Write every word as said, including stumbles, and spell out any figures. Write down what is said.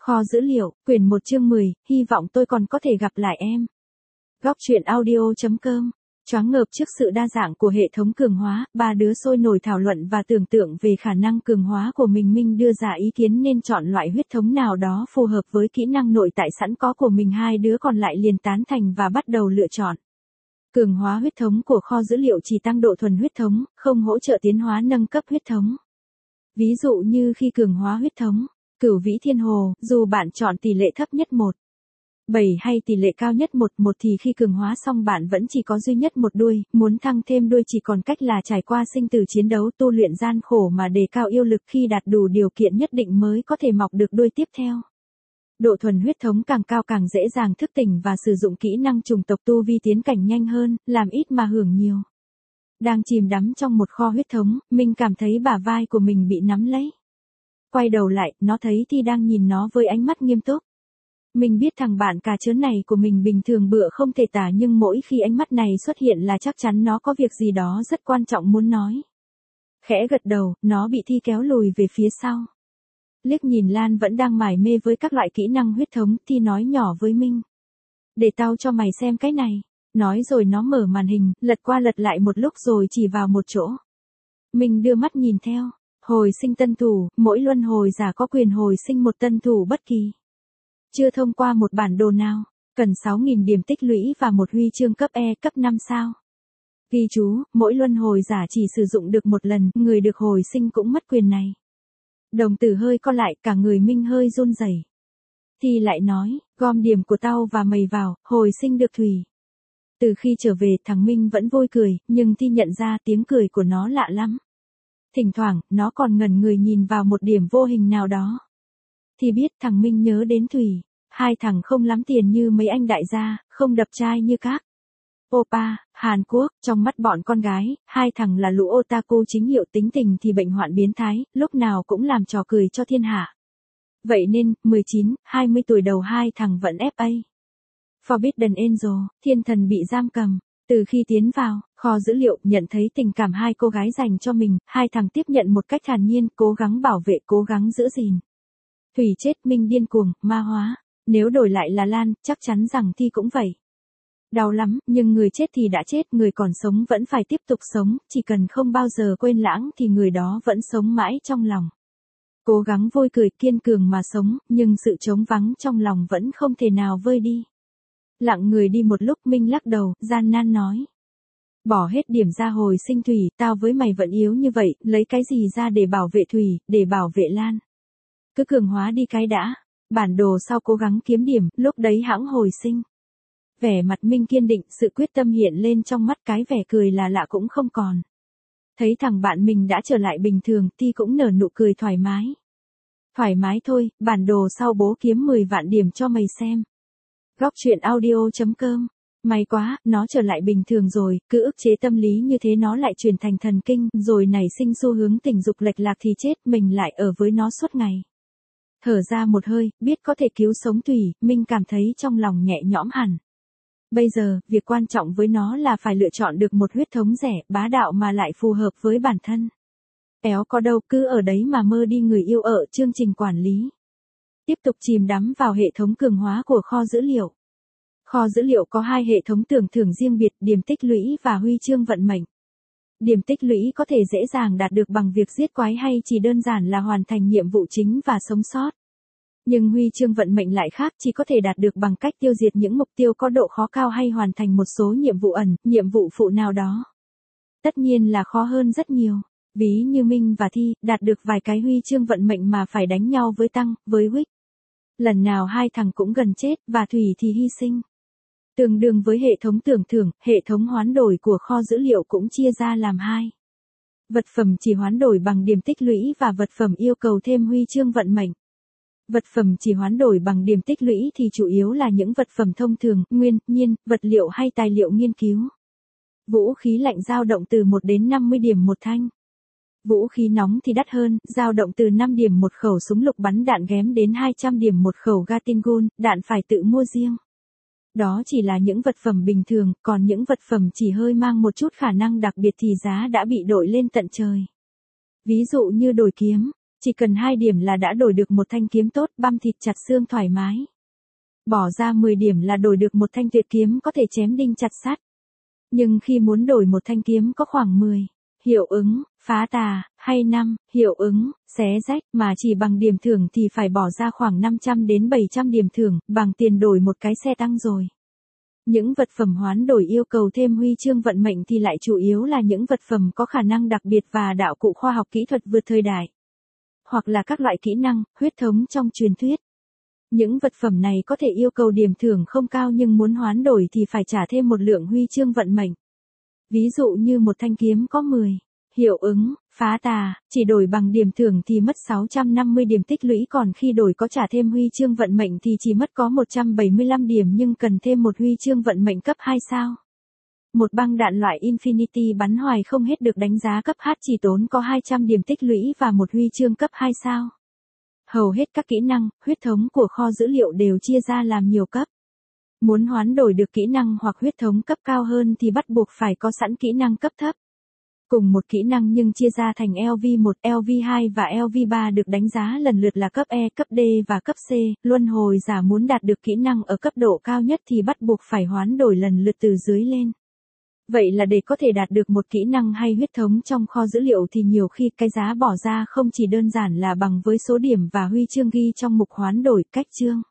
Kho dữ liệu, quyển một chương mười, hy vọng tôi còn có thể gặp lại em. Góc truyện audio chấm com. Choáng ngợp trước sự đa dạng của hệ thống cường hóa, ba đứa sôi nổi thảo luận và tưởng tượng về khả năng cường hóa của mình. Minh đưa ra ý kiến nên chọn loại huyết thống nào đó phù hợp với kỹ năng nội tại sẵn có của mình. Hai đứa còn lại liền tán thành và bắt đầu lựa chọn. Cường hóa huyết thống của kho dữ liệu chỉ tăng độ thuần huyết thống, không hỗ trợ tiến hóa nâng cấp huyết thống. Ví dụ như khi cường hóa huyết thống Cửu Vĩ Thiên Hồ, dù bạn chọn tỷ lệ thấp nhất một bảy hay tỷ lệ cao nhất một một thì khi cường hóa xong bạn vẫn chỉ có duy nhất một đuôi, muốn thăng thêm đuôi chỉ còn cách là trải qua sinh tử chiến đấu tu luyện gian khổ mà đề cao yêu lực, khi đạt đủ điều kiện nhất định mới có thể mọc được đuôi tiếp theo. Độ thuần huyết thống càng cao càng dễ dàng thức tỉnh và sử dụng kỹ năng chủng tộc, tu vi tiến cảnh nhanh hơn, làm ít mà hưởng nhiều. Đang chìm đắm trong một kho huyết thống, Minh cảm thấy bả vai của mình bị nắm lấy. Quay đầu lại, nó thấy Thi đang nhìn nó với ánh mắt nghiêm túc. Mình biết thằng bạn cà chớn này của mình bình thường bựa không thể tả, nhưng mỗi khi ánh mắt này xuất hiện là chắc chắn nó có việc gì đó rất quan trọng muốn nói. Khẽ gật đầu, nó bị Thi kéo lùi về phía sau. Liếc nhìn Lan vẫn đang mải mê với các loại kỹ năng huyết thống, Thi nói nhỏ với Minh. Để tao cho mày xem cái này. Nói rồi nó mở màn hình, lật qua lật lại một lúc rồi chỉ vào một chỗ. Mình đưa mắt nhìn theo. Hồi sinh tân thủ, mỗi luân hồi giả có quyền hồi sinh một tân thủ bất kỳ. Chưa thông qua một bản đồ nào, cần sáu nghìn điểm tích lũy và một huy chương cấp E cấp năm sao. Ghi chú, mỗi luân hồi giả chỉ sử dụng được một lần, người được hồi sinh cũng mất quyền này. Đồng tử hơi co lại, cả người Minh hơi run rẩy. Thì lại nói, gom điểm của tao và mày vào, hồi sinh được Thủy. Từ khi trở về, thằng Minh vẫn vui cười, nhưng Thi nhận ra tiếng cười của nó lạ lắm. Thỉnh thoảng, nó còn ngẩn người nhìn vào một điểm vô hình nào đó. Thì biết thằng Minh nhớ đến Thủy. Hai thằng không lắm tiền như mấy anh đại gia, không đập chai như các Oppa, Hàn Quốc. Trong mắt bọn con gái, hai thằng là lũ otaku chính hiệu, tính tình thì bệnh hoạn biến thái, lúc nào cũng làm trò cười cho thiên hạ. Vậy nên, mười chín, hai mươi tuổi đầu hai thằng vẫn ép a. Forbidden Angel, thiên thần bị giam cầm. Từ khi tiến vào kho dữ liệu, nhận thấy tình cảm hai cô gái dành cho mình, hai thằng tiếp nhận một cách thản nhiên, cố gắng bảo vệ, cố gắng giữ gìn. Thủy chết, Minh điên cuồng, ma hóa. Nếu đổi lại là Lan, chắc chắn rằng Thi cũng vậy. Đau lắm, nhưng người chết thì đã chết, người còn sống vẫn phải tiếp tục sống, chỉ cần không bao giờ quên lãng thì người đó vẫn sống mãi trong lòng. Cố gắng vui cười, kiên cường mà sống, nhưng sự trống vắng trong lòng vẫn không thể nào vơi đi. Lặng người đi một lúc, Minh lắc đầu, gian nan nói. Bỏ hết điểm ra hồi sinh Thủy, tao với mày vẫn yếu như vậy, lấy cái gì ra để bảo vệ Thủy, để bảo vệ Lan. Cứ cường hóa đi cái đã, bản đồ sau cố gắng kiếm điểm, lúc đấy hãng hồi sinh. Vẻ mặt Minh kiên định, sự quyết tâm hiện lên trong mắt, cái vẻ cười là lạ cũng không còn. Thấy thằng bạn mình đã trở lại bình thường, Thi cũng nở nụ cười thoải mái. Thoải mái thôi, bản đồ sau bố kiếm mười vạn điểm cho mày xem. Góc truyện audio chấm com. May quá, nó trở lại bình thường rồi, cứ ức chế tâm lý như thế nó lại chuyển thành thần kinh, rồi nảy sinh xu hướng tình dục lệch lạc thì chết, mình lại ở với nó suốt ngày. Thở ra một hơi, biết có thể cứu sống Thủy, Minh cảm thấy trong lòng nhẹ nhõm hẳn. Bây giờ, việc quan trọng với nó là phải lựa chọn được một huyết thống rẻ, bá đạo mà lại phù hợp với bản thân. Éo có đâu, cứ ở đấy mà mơ đi người yêu ở chương trình quản lý. Tiếp tục chìm đắm vào hệ thống cường hóa của kho dữ liệu. Kho dữ liệu có hai hệ thống tưởng thưởng riêng biệt, điểm tích lũy và huy chương vận mệnh. Điểm tích lũy có thể dễ dàng đạt được bằng việc giết quái hay chỉ đơn giản là hoàn thành nhiệm vụ chính và sống sót. Nhưng huy chương vận mệnh lại khác, chỉ có thể đạt được bằng cách tiêu diệt những mục tiêu có độ khó cao hay hoàn thành một số nhiệm vụ ẩn, nhiệm vụ phụ nào đó. Tất nhiên là khó hơn rất nhiều. Ví như Minh và Thi, đạt được vài cái huy chương vận mệnh mà phải đánh nhau với Tăng, với Wick. Lần nào hai thằng cũng gần chết, và Thủy thì hy sinh. Tương đương với hệ thống tưởng thưởng, hệ thống hoán đổi của kho dữ liệu cũng chia ra làm hai. Vật phẩm chỉ hoán đổi bằng điểm tích lũy và vật phẩm yêu cầu thêm huy chương vận mệnh. Vật phẩm chỉ hoán đổi bằng điểm tích lũy thì chủ yếu là những vật phẩm thông thường, nguyên, nhiên, vật liệu hay tài liệu nghiên cứu. Vũ khí lạnh dao động từ một đến năm mươi điểm một thanh. Vũ khí nóng thì đắt hơn, dao động từ năm điểm một khẩu súng lục bắn đạn ghém đến hai trăm điểm một khẩu Gatling gun, đạn phải tự mua riêng. Đó chỉ là những vật phẩm bình thường, còn những vật phẩm chỉ hơi mang một chút khả năng đặc biệt thì giá đã bị đội lên tận trời. Ví dụ như đổi kiếm, Chỉ cần hai điểm là đã đổi được một thanh kiếm tốt, băm thịt chặt xương thoải mái. Bỏ ra mười điểm là đổi được một thanh tuyệt kiếm có thể chém đinh chặt sắt. Nhưng khi muốn đổi một thanh kiếm có khoảng mười hiệu ứng, phá tà, hay năm hiệu ứng, xé rách mà chỉ bằng điểm thưởng thì phải bỏ ra khoảng năm trăm đến bảy trăm điểm thưởng, bằng tiền đổi một cái xe tăng rồi. Những vật phẩm hoán đổi yêu cầu thêm huy chương vận mệnh thì lại chủ yếu là những vật phẩm có khả năng đặc biệt và đạo cụ khoa học kỹ thuật vượt thời đại. Hoặc là các loại kỹ năng, huyết thống trong truyền thuyết. Những vật phẩm này có thể yêu cầu điểm thưởng không cao nhưng muốn hoán đổi thì phải trả thêm một lượng huy chương vận mệnh. Ví dụ như một thanh kiếm có mười hiệu ứng, phá tà, chỉ đổi bằng điểm thưởng thì mất sáu trăm năm mươi điểm tích lũy, còn khi đổi có trả thêm huy chương vận mệnh thì chỉ mất có một trăm bảy mươi lăm điểm nhưng cần thêm một huy chương vận mệnh cấp hai sao. Một băng đạn loại Infinity bắn hoài không hết được đánh giá cấp H chỉ tốn có hai trăm điểm tích lũy và một huy chương cấp hai sao. Hầu hết các kỹ năng, huyết thống của kho dữ liệu đều chia ra làm nhiều cấp. Muốn hoán đổi được kỹ năng hoặc huyết thống cấp cao hơn thì bắt buộc phải có sẵn kỹ năng cấp thấp. Cùng một kỹ năng nhưng chia ra thành L V một, L V hai và L V ba được đánh giá lần lượt là cấp E, cấp D và cấp C. Luân hồi giả muốn đạt được kỹ năng ở cấp độ cao nhất thì bắt buộc phải hoán đổi lần lượt từ dưới lên. Vậy là để có thể đạt được một kỹ năng hay huyết thống trong kho dữ liệu thì nhiều khi cái giá bỏ ra không chỉ đơn giản là bằng với số điểm và huy chương ghi trong mục hoán đổi cách chương.